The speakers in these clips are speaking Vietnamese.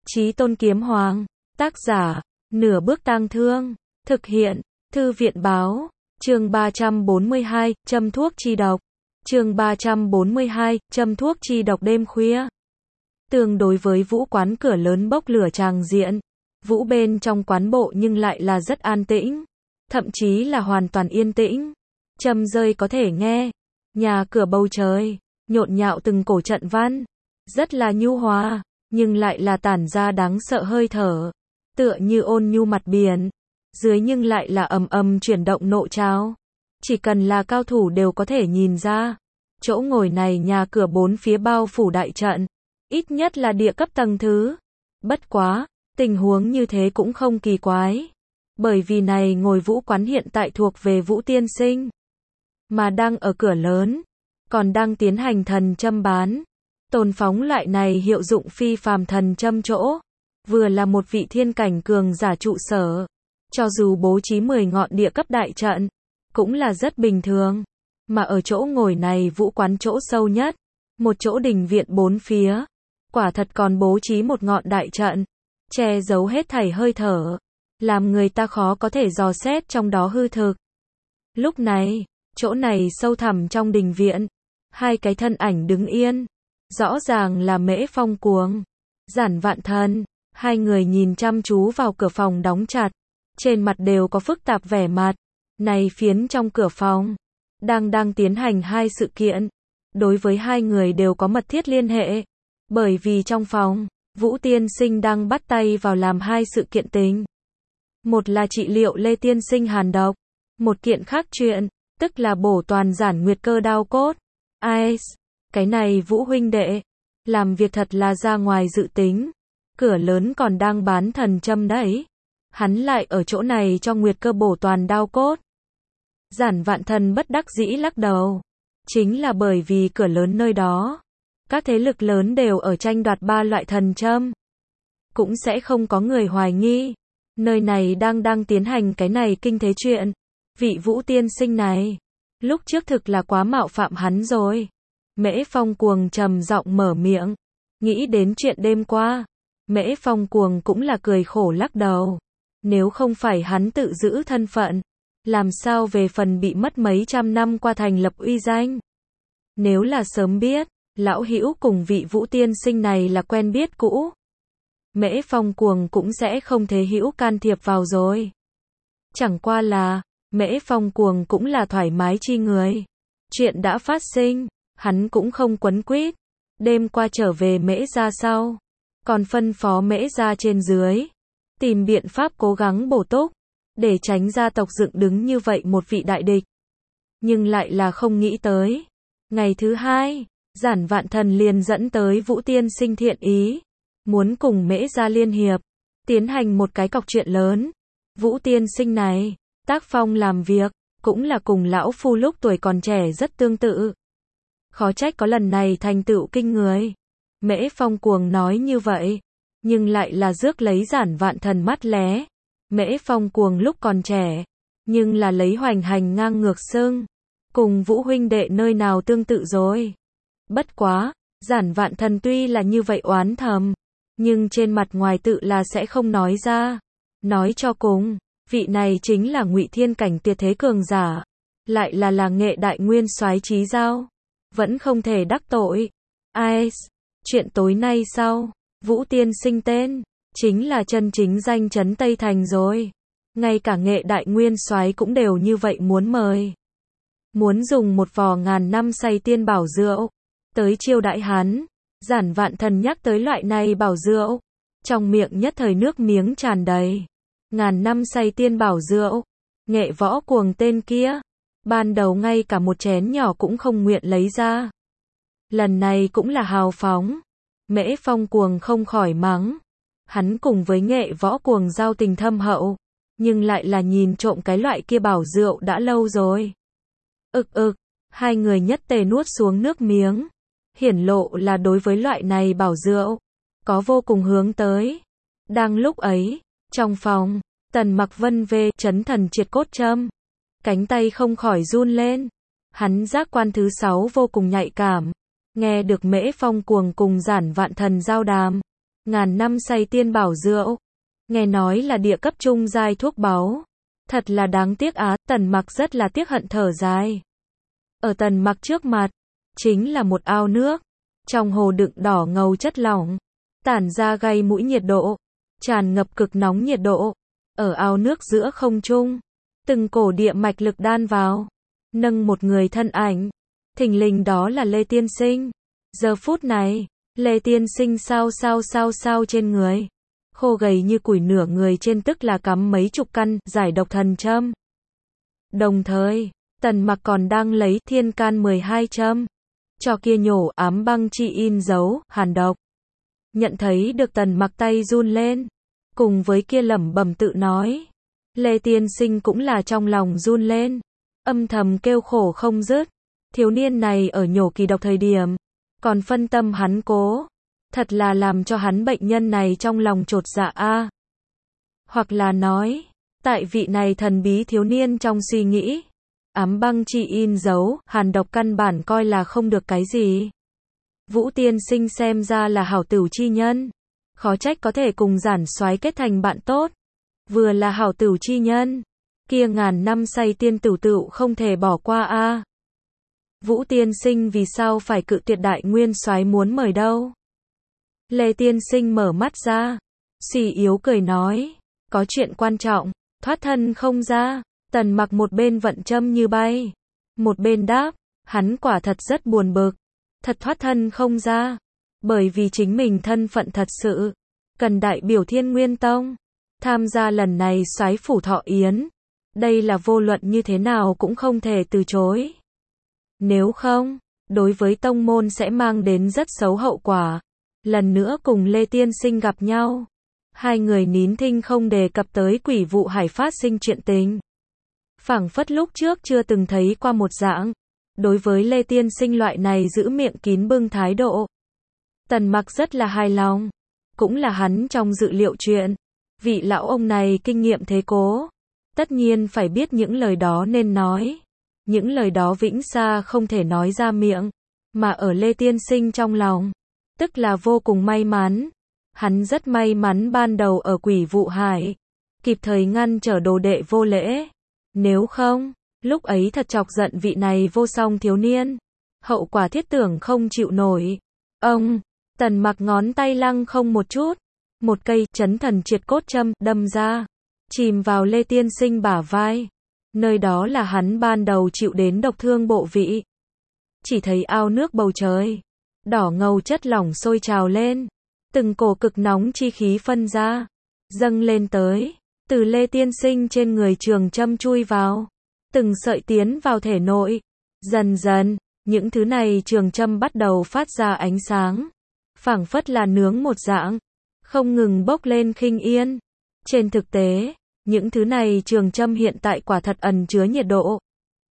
Chí Tôn Kiếm Hoàng. Tác giả, Nửa Bước Tang Thương. Thực hiện, Thư viện Báo. Chương 342, châm thuốc chi độc. Chương 342, châm thuốc chi độc đêm khuya. Tương đối với vũ quán cửa lớn bốc lửa tràng diện, vũ bên trong quán bộ nhưng lại là rất an tĩnh, thậm chí là hoàn toàn yên tĩnh. Châm rơi có thể nghe, nhà cửa bầu trời, nhộn nhạo từng cổ trận văn, rất là nhu hòa, nhưng lại là tản ra đáng sợ hơi thở, tựa như ôn nhu mặt biển, dưới nhưng lại là ầm ầm chuyển động nộ trào. Chỉ cần là cao thủ đều có thể nhìn ra, chỗ ngồi này nhà cửa bốn phía bao phủ đại trận, ít nhất là địa cấp tầng thứ. Bất quá, tình huống như thế cũng không kỳ quái, bởi vì này ngồi vũ quán hiện tại thuộc về Vũ Tiên Sinh, mà đang ở cửa lớn, còn đang tiến hành thần châm bán, tồn phóng loại này hiệu dụng phi phàm thần châm chỗ, vừa là một vị thiên cảnh cường giả trụ sở, cho dù bố trí 10 ngọn địa cấp đại trận, cũng là rất bình thường. Mà ở chỗ ngồi này vũ quán chỗ sâu nhất, một chỗ đình viện bốn phía, quả thật còn bố trí một ngọn đại trận, che giấu hết thảy hơi thở, làm người ta khó có thể dò xét trong đó hư thực. Lúc này, chỗ này sâu thẳm trong đình viện, hai cái thân ảnh đứng yên, rõ ràng là Mễ Phong Cuồng, Giản Vạn Thần. Hai người nhìn chăm chú vào cửa phòng đóng chặt, trên mặt đều có phức tạp vẻ mặt. Này phiến trong cửa phòng, đang tiến hành hai sự kiện, đối với hai người đều có mật thiết liên hệ, bởi vì trong phòng, Vũ Tiên Sinh đang bắt tay vào làm hai sự kiện tình. Một là trị liệu Lê Tiên Sinh hàn độc, một kiện khác chuyện, tức là bổ toàn Giản Nguyệt cơ đao cốt. Ai, cái này Vũ huynh đệ, làm việc thật là ra ngoài dự tính, cửa lớn còn đang bán thần châm đấy, hắn lại ở chỗ này cho Nguyệt cơ bổ toàn đao cốt. Giản Vạn Thần bất đắc dĩ lắc đầu, chính là bởi vì cửa lớn nơi đó, các thế lực lớn đều ở tranh đoạt ba loại thần châm, cũng sẽ không có người hoài nghi, nơi này đang tiến hành cái này kinh thế chuyện. Vị Vũ Tiên Sinh này, lúc trước thực là quá mạo phạm hắn rồi. Mễ Phong Cuồng trầm giọng mở miệng, nghĩ đến chuyện đêm qua, Mễ Phong Cuồng cũng là cười khổ lắc đầu, nếu không phải hắn tự giữ thân phận, làm sao về phần bị mất mấy trăm năm qua thành lập uy danh. Nếu là sớm biết, lão hữu cùng vị Vũ Tiên Sinh này là quen biết cũ, Mễ Phong Cuồng cũng sẽ không thế hữu can thiệp vào rồi. Chẳng qua là, Mễ Phong Cuồng cũng là thoải mái chi người. Chuyện đã phát sinh, hắn cũng không quấn quýt. Đêm qua trở về Mễ gia sau, còn phân phó Mễ gia trên dưới, tìm biện pháp cố gắng bổ túc, để tránh gia tộc dựng đứng như vậy một vị đại địch. Nhưng lại là không nghĩ tới. Ngày thứ hai, Giản Vạn Thần liền dẫn tới Vũ Tiên Sinh thiện ý, muốn cùng Mễ gia liên hiệp, tiến hành một cái cọc chuyện lớn. Vũ Tiên Sinh này, tác phong làm việc, cũng là cùng lão phu lúc tuổi còn trẻ rất tương tự. Khó trách có lần này thành tựu kinh người. Mễ Phong Cuồng nói như vậy, nhưng lại là rước lấy Giản Vạn Thần mắt lé. Mễ Phong Cuồng lúc còn trẻ, nhưng là lấy hoành hành ngang ngược xưng, cùng Vũ huynh đệ nơi nào tương tự rồi. Bất quá, Giản Vạn Thần tuy là như vậy oán thầm, nhưng trên mặt ngoài tự là sẽ không nói ra. Nói cho cùng, vị này chính là Ngụy Thiên cảnh tuyệt thế cường giả, lại là Nghệ Đại Nguyên soái Chí Giao, vẫn không thể đắc tội. Ai, chuyện tối nay sau, Vũ Tiên Sinh tên, chính là chân chính danh chấn Tây Thành rồi. Ngay cả Nghệ Đại Nguyên soái cũng đều như vậy muốn mời. Muốn dùng một vò ngàn năm say tiên bảo rượu, tới chiêu đãi hắn. Giản Vạn Thần nhắc tới loại này bảo rượu, trong miệng nhất thời nước miếng tràn đầy. Ngàn năm say tiên bảo rượu, Nghệ Võ Cuồng tên kia, ban đầu ngay cả một chén nhỏ cũng không nguyện lấy ra. Lần này cũng là hào phóng. Mễ Phong Cuồng không khỏi mắng. Hắn cùng với Nghệ Võ Cuồng giao tình thâm hậu, nhưng lại là nhìn trộm cái loại kia bảo rượu đã lâu rồi. Hai người nhất tề nuốt xuống nước miếng, hiển lộ là đối với loại này bảo rượu, có vô cùng hướng tới. Đang lúc ấy, trong phòng, Tần Mặc Vân về chấn thần triệt cốt châm, cánh tay không khỏi run lên. Hắn giác quan thứ 6 vô cùng nhạy cảm, nghe được Mễ Phong Cuồng cùng Giản Vạn Thần giao đàm, ngàn năm say tiên bảo rượu. Nghe nói là địa cấp trung giai thuốc báu. Thật là đáng tiếc á, Tần Mặc rất là tiếc hận thở dài. Ở Tần Mặc trước mặt, chính là một ao nước. Trong hồ đựng đỏ ngầu chất lỏng, tản ra gây mũi nhiệt độ, tràn ngập cực nóng nhiệt độ. Ở ao nước giữa không trung, từng cổ địa mạch lực đan vào, nâng một người thân ảnh. Thình lình đó là Lê Tiên Sinh. Giờ phút này, Lê Tiên Sinh sao trên người. Khô gầy như củi, nửa người trên tức là cắm mấy chục căn giải độc thần châm. Đồng thời, Tần Mặc còn đang lấy thiên can 12 châm cho kia nhổ ám băng chi in dấu hàn độc. Nhận thấy được Tần Mặc tay run lên, cùng với kia lẩm bẩm tự nói, Lê Tiên Sinh cũng là trong lòng run lên, âm thầm kêu khổ không dứt. Thiếu niên này ở nhổ kỳ độc thời điểm, còn phân tâm hắn cố, thật là làm cho hắn bệnh nhân này trong lòng chột dạ a. Hoặc là nói, tại vị này thần bí thiếu niên trong suy nghĩ, ám băng chi in dấu, hàn độc căn bản coi là không được cái gì. Vũ Tiên Sinh xem ra là hảo tửu chi nhân, khó trách có thể cùng Giản Soái kết thành bạn tốt. Vừa là hảo tửu chi nhân, kia ngàn năm say tiên tửu không thể bỏ qua a. Vũ Tiên Sinh vì sao phải cự tuyệt Đại Nguyên Soái muốn mời đâu? Lê Tiên Sinh mở mắt ra, suy yếu cười nói, có chuyện quan trọng, thoát thân không ra. Tần Mặc một bên vận châm như bay, một bên đáp, hắn quả thật rất buồn bực, thật thoát thân không ra, bởi vì chính mình thân phận thật sự cần đại biểu Thiên Nguyên Tông, tham gia lần này soái phủ thọ yến, đây là vô luận như thế nào cũng không thể từ chối. Nếu không, đối với tông môn sẽ mang đến rất xấu hậu quả. Lần nữa cùng Lê Tiên Sinh gặp nhau, hai người nín thinh không đề cập tới Quỷ Vụ Hải phát sinh chuyện tình. Phảng phất lúc trước chưa từng thấy qua một dạng. Đối với Lê Tiên Sinh loại này giữ miệng kín bưng thái độ, Tần Mặc rất là hài lòng. Cũng là hắn trong dự liệu chuyện. Vị lão ông này kinh nghiệm thế cố, tất nhiên phải biết những lời đó nên nói. Những lời đó vĩnh xa không thể nói ra miệng, mà ở Lê Tiên Sinh trong lòng, tức là vô cùng may mắn. Hắn rất may mắn ban đầu ở Quỷ Vụ Hải, kịp thời ngăn trở đồ đệ vô lễ. Nếu không, lúc ấy thật chọc giận vị này vô song thiếu niên, hậu quả thiết tưởng không chịu nổi. Ông, Tần Mặc ngón tay lăng không một chút, một cây chấn thần triệt cốt châm đâm ra, chìm vào Lê Tiên Sinh bả vai. Nơi đó là hắn ban đầu chịu đến độc thương bộ vị. Chỉ thấy ao nước bầu trời, đỏ ngầu chất lỏng sôi trào lên, từng cổ cực nóng chi khí phân ra, dâng lên tới, từ Lê Tiên Sinh trên người trường châm chui vào, từng sợi tiến vào thể nội. Dần dần, những thứ này trường châm bắt đầu phát ra ánh sáng, phảng phất là nướng một dạng, không ngừng bốc lên khinh yên. Trên thực tế, những thứ này trường châm hiện tại quả thật ẩn chứa nhiệt độ.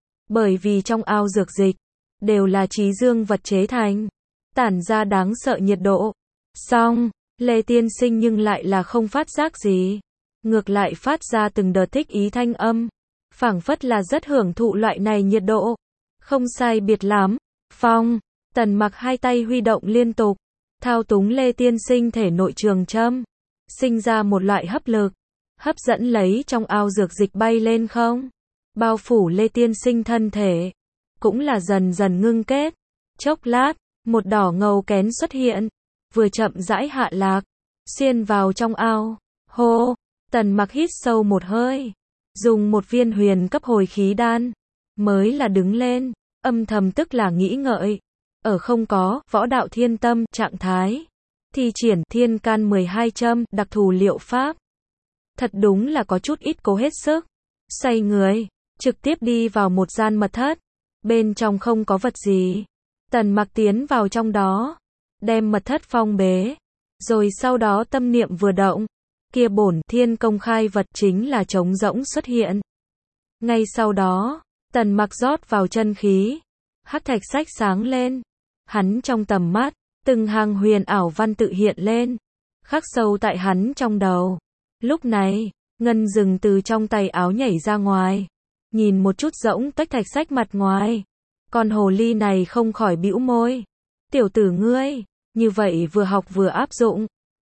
Bởi vì trong ao dược dịch, đều là trí dương vật chế thành, tản ra đáng sợ nhiệt độ. Song, Lê Tiên Sinh nhưng lại là không phát giác gì. Ngược lại phát ra từng đợt thích ý thanh âm. Phảng phất là rất hưởng thụ loại này nhiệt độ. Không sai biệt lắm. Phong, Tần Mặc hai tay huy động liên tục, thao túng Lê Tiên Sinh thể nội trường châm, sinh ra một loại hấp lực, hấp dẫn lấy trong ao dược dịch bay lên không, bao phủ Lê Tiên Sinh thân thể, cũng là dần dần ngưng kết. Chốc lát, một đỏ ngầu kén xuất hiện, vừa chậm rãi hạ lạc, xuyên vào trong ao. Hô, Tần Mặc hít sâu một hơi, dùng một viên huyền cấp hồi khí đan, mới là đứng lên, âm thầm tức là nghĩ ngợi, ở không có võ đạo thiên tâm trạng thái, thi triển thiên can 12 châm đặc thù liệu pháp. Thật đúng là có chút ít cố hết sức. Xoay người, trực tiếp đi vào một gian mật thất. Bên trong không có vật gì. Tần Mặc tiến vào trong đó, đem mật thất phong bế. Rồi sau đó tâm niệm vừa động, kia bổn thiên công khai vật chính là trống rỗng xuất hiện. Ngay sau đó, Tần Mặc rót vào chân khí. Hắc thạch sách sáng lên. Hắn trong tầm mắt, từng hàng huyền ảo văn tự hiện lên, khắc sâu tại hắn trong đầu. Lúc này, Ngân Dừng từ trong tay áo nhảy ra ngoài, nhìn một chút rỗng tách thạch sách mặt ngoài. Con hồ ly này không khỏi bĩu môi. Tiểu tử ngươi, như vậy vừa học vừa áp dụng,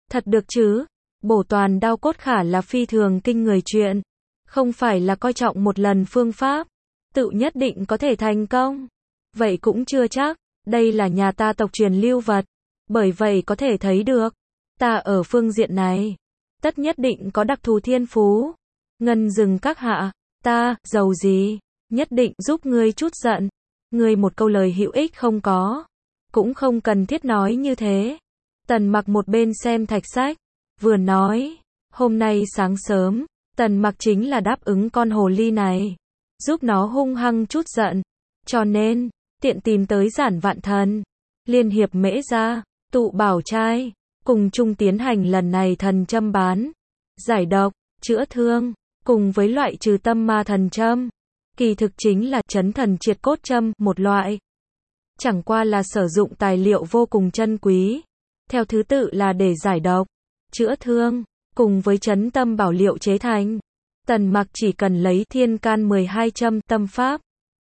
Thật được chứ? Bổ toàn đao cốt khả là phi thường kinh người chuyện. Không phải là coi trọng một lần phương pháp, tự nhất định có thể thành công. Vậy cũng chưa chắc, đây là nhà ta tộc truyền lưu vật. Bởi vậy có thể thấy được, ta ở phương diện này, tất nhất định có đặc thù thiên phú. Ngân Dừng các hạ, ta, giàu gì, nhất định giúp ngươi chút giận. Ngươi một câu lời hữu ích không có, cũng không cần thiết nói như thế. Tần Mặc một bên xem thạch sách, vừa nói, hôm nay sáng sớm, Tần Mặc chính là đáp ứng con hồ ly này, giúp nó hung hăng chút giận. Cho nên, tiện tìm tới Giản Vạn Thần, liên hiệp Mễ Gia, Tụ Bảo Trai, cùng chung tiến hành lần này thần châm bán, giải độc, chữa thương, cùng với loại trừ tâm ma thần châm. Kỳ thực chính là chấn thần triệt cốt châm, một loại. Chẳng qua là sử dụng tài liệu vô cùng chân quý. Theo thứ tự là để giải độc, chữa thương, cùng với chấn tâm bảo liệu chế thành. Tần Mặc chỉ cần lấy thiên can 12 châm tâm pháp,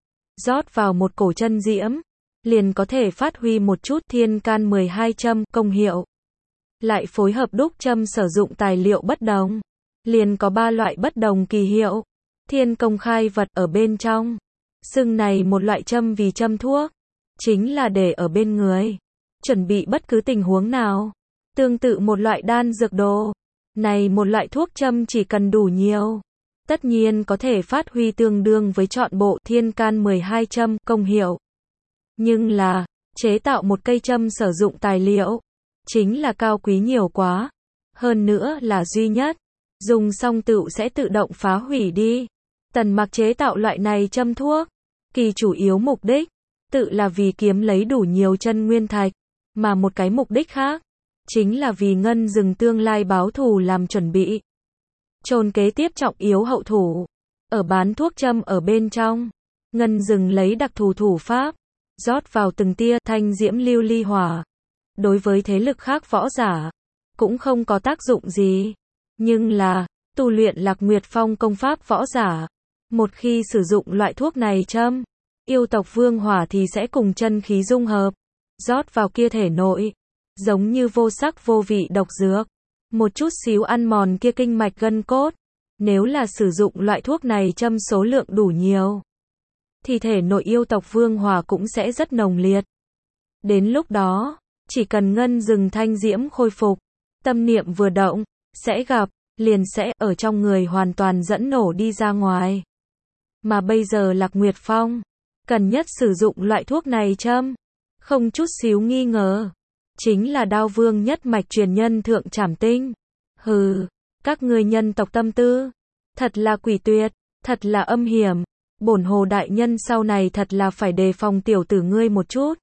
rót vào một cổ chân diễm, liền có thể phát huy một chút thiên can 12 châm công hiệu. Lại phối hợp đúc châm sử dụng tài liệu bất đồng, liền có 3 loại bất đồng kỳ hiệu. Thiên công khai vật ở bên trong. Xưng này một loại châm vì châm thuốc, chính là để ở bên người, chuẩn bị bất cứ tình huống nào. Tương tự một loại đan dược đồ, này một loại thuốc châm chỉ cần đủ nhiều, tất nhiên có thể phát huy tương đương với trọn bộ thiên can 12 châm công hiệu. Nhưng là, chế tạo một cây châm sử dụng tài liệu, chính là cao quý nhiều quá. Hơn nữa là duy nhất, dùng xong tựu sẽ tự động phá hủy đi. Tần Mặc chế tạo loại này châm thuốc, kỳ chủ yếu mục đích, tự là vì kiếm lấy đủ nhiều chân nguyên thạch, mà một cái mục đích khác, chính là vì Ngân Dừng tương lai báo thù làm chuẩn bị. Chôn kế tiếp trọng yếu hậu thủ, ở bán thuốc châm ở bên trong, Ngân Dừng lấy đặc thù thủ pháp, rót vào từng tia thanh diễm lưu ly hỏa. Đối với thế lực khác võ giả, cũng không có tác dụng gì. Nhưng là, tu luyện Lạc Nguyệt Phong công pháp võ giả, một khi sử dụng loại thuốc này châm, yêu tộc vương hỏa thì sẽ cùng chân khí dung hợp, rót vào kia thể nội, giống như vô sắc vô vị độc dược, một chút xíu ăn mòn kia kinh mạch gân cốt. Nếu là sử dụng loại thuốc này châm số lượng đủ nhiều, thì thể nội yêu tộc vương hỏa cũng sẽ rất nồng liệt. Đến lúc đó, chỉ cần Ngân Dừng thanh diễm khôi phục, tâm niệm vừa động, sẽ gặp, liền sẽ ở trong người hoàn toàn dẫn nổ đi ra ngoài. Mà bây giờ Lạc Nguyệt Phong, cần nhất sử dụng loại thuốc này châm, không chút xíu nghi ngờ, chính là Đao Vương nhất mạch truyền nhân Thượng Trảm Tinh. Hừ, các ngươi nhân tộc tâm tư, thật là quỷ tuyệt, thật là âm hiểm, bổn hồ đại nhân sau này thật là phải đề phòng tiểu tử ngươi một chút.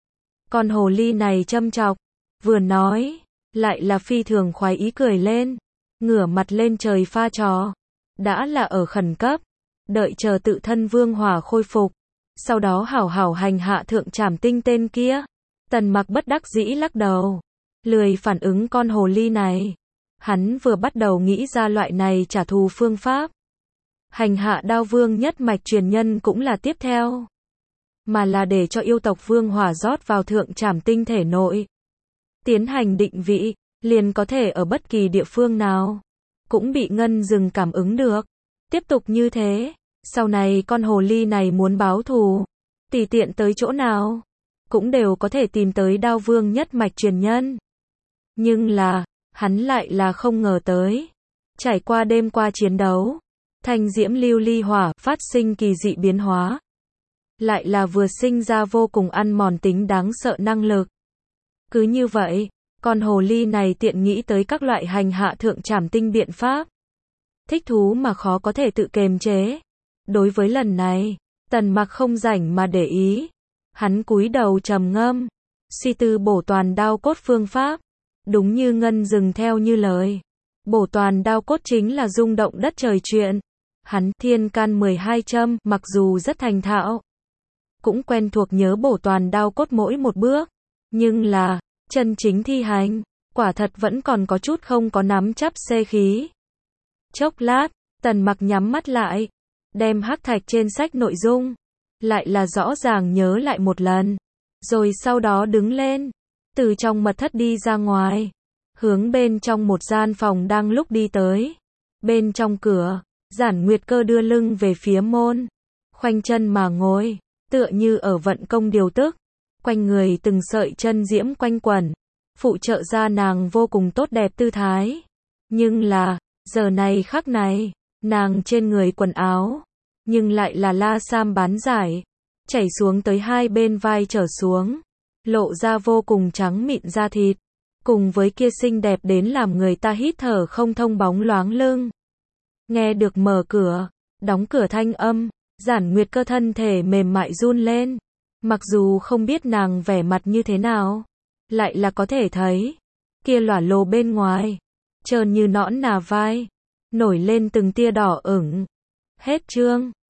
Con hồ ly này châm chọc, vừa nói, lại là phi thường khoái ý cười lên, ngửa mặt lên trời pha trò. Đã là ở khẩn cấp, đợi chờ tự thân vương hỏa khôi phục, sau đó hảo hảo hành hạ Thượng Trảm Tinh tên kia. Tần Mặc bất đắc dĩ lắc đầu, lười phản ứng con hồ ly này. Hắn vừa bắt đầu nghĩ ra loại này trả thù phương pháp. Hành hạ Đao Vương nhất mạch truyền nhân cũng là tiếp theo, mà là để cho yêu tộc vương hỏa rót vào Thượng Trảm Tinh thể nội, tiến hành định vị, liền có thể ở bất kỳ địa phương nào cũng bị Ngân Dừng cảm ứng được. Tiếp tục như thế, sau này con hồ ly này muốn báo thù, tùy tiện tới chỗ nào cũng đều có thể tìm tới Đao Vương nhất mạch truyền nhân. Nhưng là, hắn lại là không ngờ tới, trải qua đêm qua chiến đấu, thanh diễm lưu ly hỏa phát sinh kỳ dị biến hóa, lại là vừa sinh ra vô cùng ăn mòn tính đáng sợ năng lực. Cứ như vậy, con hồ ly này tiện nghĩ tới các loại hành hạ Thượng Trảm Tinh biện pháp, thích thú mà khó có thể tự kiềm chế. Đối với lần này, Tần Mặc không rảnh mà để ý, hắn cúi đầu trầm ngâm, suy tư bổ toàn đao cốt phương pháp. Đúng như Ngân Dừng theo như lời, bổ toàn đao cốt chính là rung động đất trời chuyện. Hắn thiên can 12 châm, mặc dù rất thành thạo, cũng quen thuộc nhớ bổ toàn đao cốt mỗi một bước, nhưng là, chân chính thi hành, quả thật vẫn còn có chút không có nắm chắc xê khí. Chốc lát, Tần Mặc nhắm mắt lại, đem hắc thạch trên sách nội dung, lại là rõ ràng nhớ lại một lần, rồi sau đó đứng lên, từ trong mật thất đi ra ngoài, hướng bên trong một gian phòng đang lúc đi tới. Bên trong cửa, Giản Nguyệt Cơ đưa lưng về phía môn, khoanh chân mà ngồi, tựa như ở vận công điều tức, quanh người từng sợi chân diễm quanh quẩn, phụ trợ ra nàng vô cùng tốt đẹp tư thái. Nhưng là, giờ này khắc này, nàng trên người quần áo, nhưng lại là la sam bán giải, chảy xuống tới hai bên vai trở xuống, lộ ra vô cùng trắng mịn da thịt, cùng với kia xinh đẹp đến làm người ta hít thở không thông bóng loáng lưng. Nghe được mở cửa, đóng cửa thanh âm, Giản Nguyệt Cơ thân thể mềm mại run lên, mặc dù không biết nàng vẻ mặt như thế nào, lại là có thể thấy, kia lỏa lồ bên ngoài, trơn như nõn nà vai, nổi lên từng tia đỏ ửng. Hết chương.